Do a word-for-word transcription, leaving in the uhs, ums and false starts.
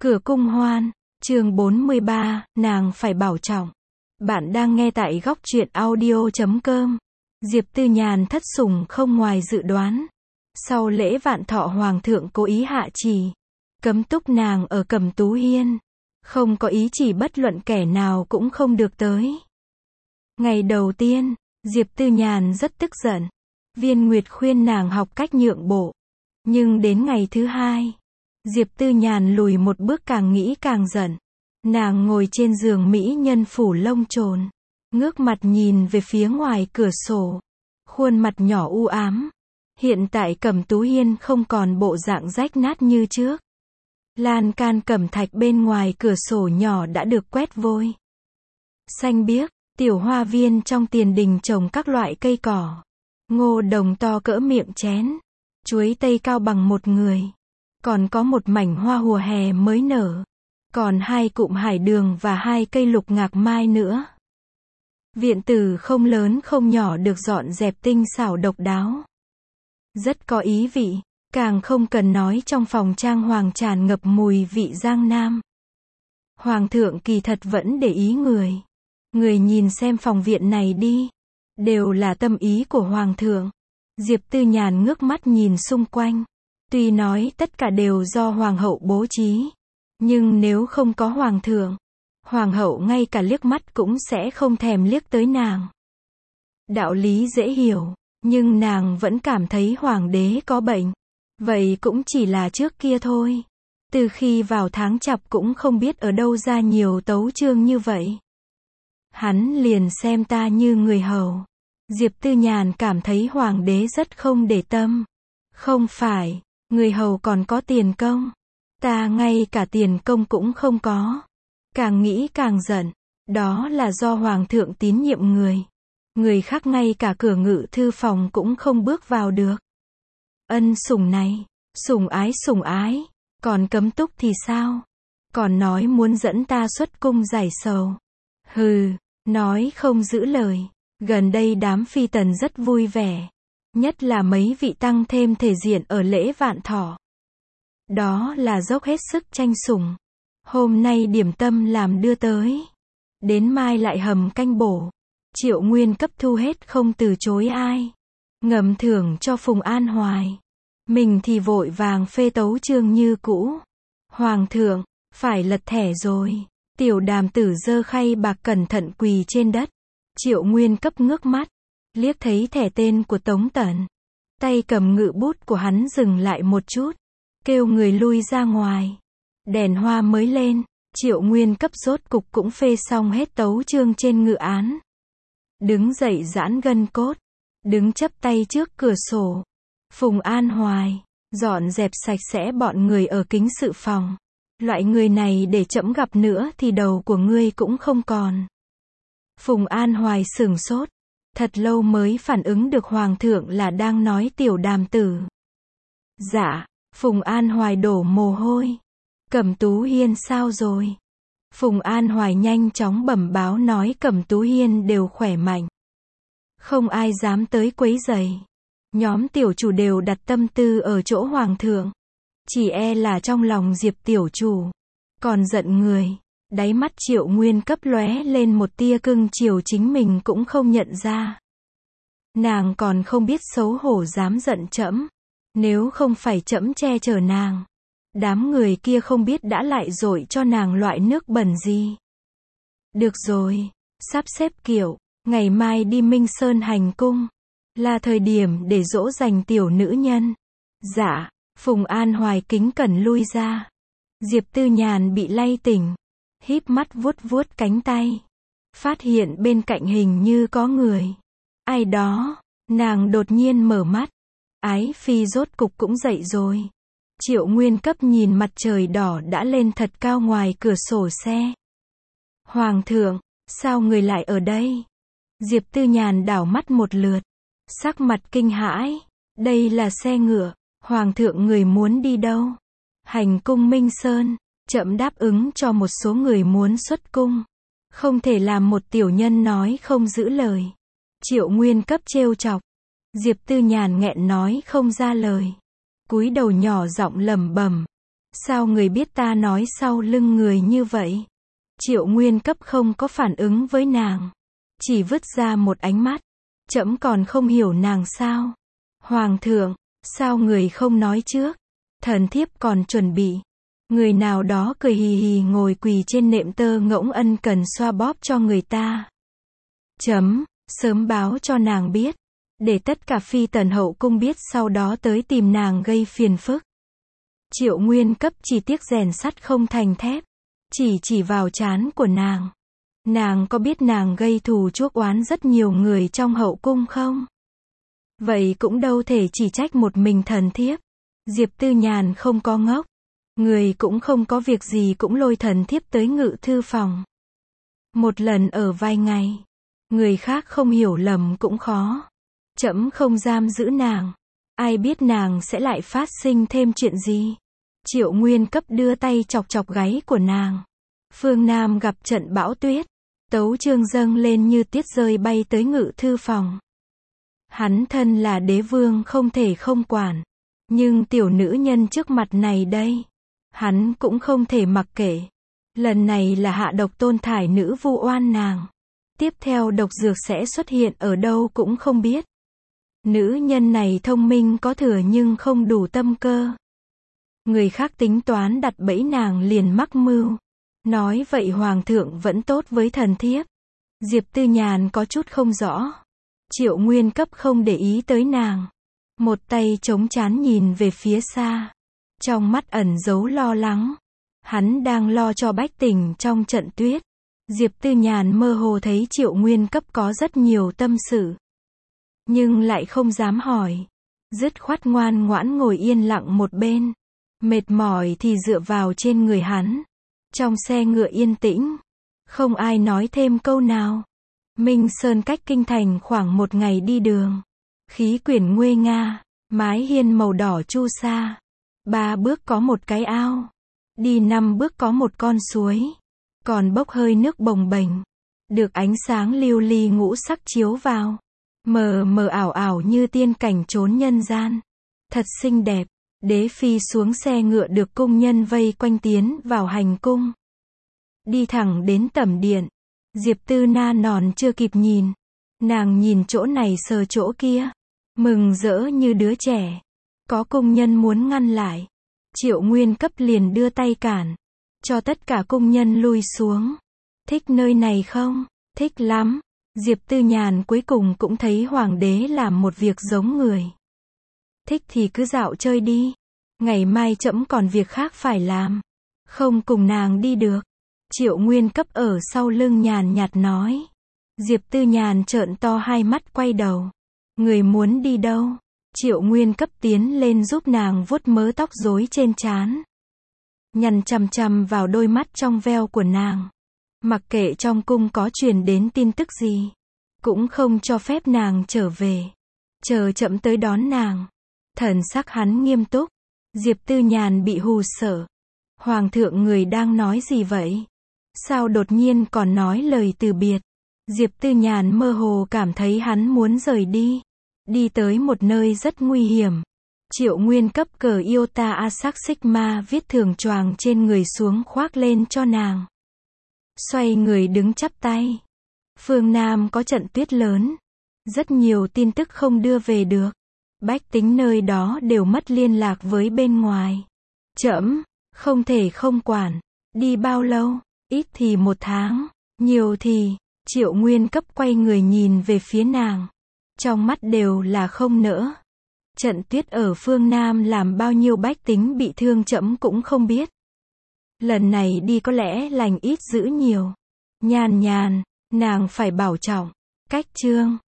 Cửa cung hoan, chương bốn mươi ba, nàng phải bảo trọng. Bạn đang nghe tại góc truyện audio chấm com. Diệp Tư Nhàn thất sủng không ngoài dự đoán. Sau lễ vạn thọ hoàng thượng cố ý hạ chỉ, cấm túc nàng ở Cẩm Tú Hiên. Không có ý chỉ bất luận kẻ nào cũng không được tới. Ngày đầu tiên, Diệp Tư Nhàn rất tức giận. Viên Nguyệt khuyên nàng học cách nhượng bộ. Nhưng đến ngày thứ hai, Diệp Tư Nhàn lùi một bước càng nghĩ càng giận. Nàng ngồi trên giường mỹ nhân phủ lông trồn, ngước mặt nhìn về phía ngoài cửa sổ. Khuôn mặt nhỏ u ám. Hiện tại Cẩm Tú Hiên không còn bộ dạng rách nát như trước. Lan can cẩm thạch bên ngoài cửa sổ nhỏ đã được quét vôi xanh biếc. Tiểu hoa viên trong tiền đình trồng các loại cây cỏ. Ngô đồng to cỡ miệng chén, chuối tây cao bằng một người. Còn có một mảnh hoa hùa hè mới nở. Còn hai cụm hải đường và hai cây lục ngạc mai nữa. Viện tử không lớn không nhỏ được dọn dẹp tinh xảo độc đáo. Rất có ý vị, càng không cần nói trong phòng trang hoàng tràn ngập mùi vị Giang Nam. Hoàng thượng kỳ thật vẫn để ý người. Người nhìn xem phòng viện này đi. Đều là tâm ý của Hoàng thượng. Diệp Tư Nhàn ngước mắt nhìn xung quanh. Tuy nói tất cả đều do Hoàng hậu bố trí. Nhưng nếu không có Hoàng thượng, Hoàng hậu ngay cả liếc mắt cũng sẽ không thèm liếc tới nàng. Đạo lý dễ hiểu, nhưng nàng vẫn cảm thấy Hoàng đế có bệnh. Vậy cũng chỉ là trước kia thôi. Từ khi vào tháng chạp cũng không biết ở đâu ra nhiều tấu chương như vậy. Hắn liền xem ta như người hầu. Diệp Tư Nhàn cảm thấy Hoàng đế rất không để tâm. Không phải, người hầu còn có tiền công. Ta ngay cả tiền công cũng không có. Càng nghĩ càng giận. Đó là do Hoàng thượng tín nhiệm người. Người khác ngay cả cửa ngự thư phòng cũng không bước vào được. Ân sủng này, sủng ái sủng ái. Còn cấm túc thì sao? Còn nói muốn dẫn ta xuất cung giải sầu. Hừ, nói không giữ lời. Gần đây đám phi tần rất vui vẻ. Nhất là mấy vị tăng thêm thể diện ở lễ vạn thọ. Đó là dốc hết sức tranh sủng. Hôm nay điểm tâm làm đưa tới. Đến mai lại hầm canh bổ. Triệu Nguyên cấp thu hết không từ chối ai. Ngầm thưởng cho Phùng An Hoài. Mình thì vội vàng phê tấu chương như cũ. Hoàng thượng, phải lật thẻ rồi. Tiểu Đàm tử giơ khay bạc cẩn thận quỳ trên đất. Triệu Nguyên cấp ngước mắt. Liếc thấy thẻ tên của Tống Tẩn. Tay cầm ngự bút của hắn dừng lại một chút. Kêu người lui ra ngoài. Đèn hoa mới lên. Triệu Nguyên cấp rốt cục cũng phê xong hết tấu chương trên ngự án. Đứng dậy giãn gân cốt. Đứng chắp tay trước cửa sổ. Phùng An Hoài, dọn dẹp sạch sẽ bọn người ở kính sự phòng. Loại người này để trẫm gặp nữa thì đầu của ngươi cũng không còn. Phùng An Hoài sửng sốt. Thật lâu mới phản ứng được Hoàng thượng là đang nói Tiểu Đàm tử. Dạ, Phùng An Hoài đổ mồ hôi. Cẩm Tú Hiên sao rồi? Phùng An Hoài nhanh chóng bẩm báo nói Cẩm Tú Hiên đều khỏe mạnh. Không ai dám tới quấy rầy. Nhóm tiểu chủ đều đặt tâm tư ở chỗ Hoàng thượng. Chỉ e là trong lòng Diệp tiểu chủ còn giận người. Đáy mắt Triệu Nguyên cấp lóe lên một tia cưng chiều chính mình cũng không nhận ra. Nàng còn không biết xấu hổ dám giận trẫm. Nếu không phải trẫm che chở nàng, đám người kia không biết đã lại dội cho nàng loại nước bẩn gì. Được rồi, sắp xếp kiệu, ngày mai đi Minh Sơn hành cung. Là thời điểm để dỗ dành tiểu nữ nhân. Dạ, Phùng An Hoài kính cẩn lui ra. Diệp Tư Nhàn bị lay tỉnh. Híp mắt vuốt vuốt cánh tay. Phát hiện bên cạnh hình như có người. Ai đó, nàng đột nhiên mở mắt. Ái phi rốt cục cũng dậy rồi. Triệu Nguyên cấp nhìn mặt trời đỏ đã lên thật cao ngoài cửa sổ xe. Hoàng thượng, sao người lại ở đây? Diệp Tư Nhàn đảo mắt một lượt. Sắc mặt kinh hãi. Đây là xe ngựa. Hoàng thượng người muốn đi đâu? Hành cung Minh Sơn. Trẫm đáp ứng cho một số người muốn xuất cung. Không thể làm một tiểu nhân nói không giữ lời. Triệu Nguyên cấp trêu chọc. Diệp Tư Nhàn nghẹn nói không ra lời. Cúi đầu nhỏ giọng lẩm bẩm. Sao người biết ta nói sau lưng người như vậy? Triệu Nguyên Cấp không có phản ứng với nàng. Chỉ vứt ra một ánh mắt. Trẫm còn không hiểu nàng sao? Hoàng thượng, sao người không nói trước? Thần thiếp còn chuẩn bị. Người nào đó cười hì hì ngồi quỳ trên nệm tơ ngỗng ân cần xoa bóp cho người ta. Chấm, sớm báo cho nàng biết. Để tất cả phi tần hậu cung biết sau đó tới tìm nàng gây phiền phức. Triệu Nguyên Cấp chỉ tiếc rèn sắt không thành thép. Chỉ chỉ vào trán của nàng. Nàng có biết nàng gây thù chuốc oán rất nhiều người trong hậu cung không? Vậy cũng đâu thể chỉ trách một mình thần thiếp. Diệp Tư Nhàn không có ngốc. Người cũng không có việc gì cũng lôi thần thiếp tới ngự thư phòng. Một lần ở vài ngày. Người khác không hiểu lầm cũng khó. Trẫm không giam giữ nàng. Ai biết nàng sẽ lại phát sinh thêm chuyện gì. Triệu Nguyên Cấp đưa tay chọc chọc gáy của nàng. Phương Nam gặp trận bão tuyết. Tấu chương dâng lên như tiết rơi bay tới ngự thư phòng. Hắn thân là đế vương không thể không quản. Nhưng tiểu nữ nhân trước mặt này đây. Hắn cũng không thể mặc kệ. Lần này là hạ độc tôn thải nữ vu oan nàng. Tiếp theo độc dược sẽ xuất hiện ở đâu cũng không biết. Nữ nhân này thông minh có thừa nhưng không đủ tâm cơ. Người khác tính toán đặt bẫy nàng liền mắc mưu. Nói vậy hoàng thượng vẫn tốt với thần thiếp. Diệp Tư Nhàn có chút không rõ. Triệu Nguyên Cấp không để ý tới nàng. Một tay chống trán nhìn về phía xa. Trong mắt ẩn giấu lo lắng. Hắn đang lo cho bách tình trong trận tuyết. Diệp Tư Nhàn mơ hồ thấy Triệu Nguyên Cấp có rất nhiều tâm sự. Nhưng lại không dám hỏi. Dứt khoát ngoan ngoãn ngồi yên lặng một bên. Mệt mỏi thì dựa vào trên người hắn. Trong xe ngựa yên tĩnh. Không ai nói thêm câu nào. Minh Sơn cách kinh thành khoảng một ngày đi đường. Khí quyển nguê nga. Mái hiên màu đỏ chu sa. Ba bước có một cái ao. Đi năm bước có một con suối. Còn bốc hơi nước bồng bềnh. Được ánh sáng lưu ly ngũ sắc chiếu vào. Mờ mờ ảo ảo như tiên cảnh trốn nhân gian. Thật xinh đẹp. Đế phi xuống xe ngựa được cung nhân vây quanh tiến vào hành cung. Đi thẳng đến tẩm điện. Diệp Tư Na nòn chưa kịp nhìn. Nàng nhìn chỗ này sờ chỗ kia. Mừng rỡ như đứa trẻ. Có cung nhân muốn ngăn lại. Triệu Nguyên Cấp liền đưa tay cản. Cho tất cả cung nhân lui xuống. Thích nơi này không? Thích lắm. Diệp Tư Nhàn cuối cùng cũng thấy hoàng đế làm một việc giống người. Thích thì cứ dạo chơi đi. Ngày mai trẫm còn việc khác phải làm. Không cùng nàng đi được. Triệu Nguyên Cấp ở sau lưng nhàn nhạt nói. Diệp Tư Nhàn trợn to hai mắt quay đầu. Người muốn đi đâu? Triệu Nguyên Cấp tiến lên giúp nàng vuốt mớ tóc rối trên trán. Nhằn chằm chằm vào đôi mắt trong veo của nàng. Mặc kệ trong cung có truyền đến tin tức gì. Cũng không cho phép nàng trở về. Chờ chậm tới đón nàng. Thần sắc hắn nghiêm túc. Diệp Tư Nhàn bị hù sợ. Hoàng thượng người đang nói gì vậy? Sao đột nhiên còn nói lời từ biệt? Diệp Tư Nhàn mơ hồ cảm thấy hắn muốn rời đi. Đi tới một nơi rất nguy hiểm. Triệu Nguyên Cấp cờ Iota Asac Sigma viết thường choàng trên người xuống khoác lên cho nàng. Xoay người đứng chắp tay. Phương Nam có trận tuyết lớn. Rất nhiều tin tức không đưa về được. Bách tính nơi đó đều mất liên lạc với bên ngoài. Trẫm không thể không quản. Đi bao lâu? Ít thì một tháng. Nhiều thì... Triệu Nguyên Cấp quay người nhìn về phía nàng. Trong mắt đều là không nỡ. Trận tuyết ở phương Nam làm bao nhiêu bách tính bị thương trẫm cũng không biết. Lần này đi có lẽ lành ít dữ nhiều. Nhàn nhàn, nàng phải bảo trọng. Cách chương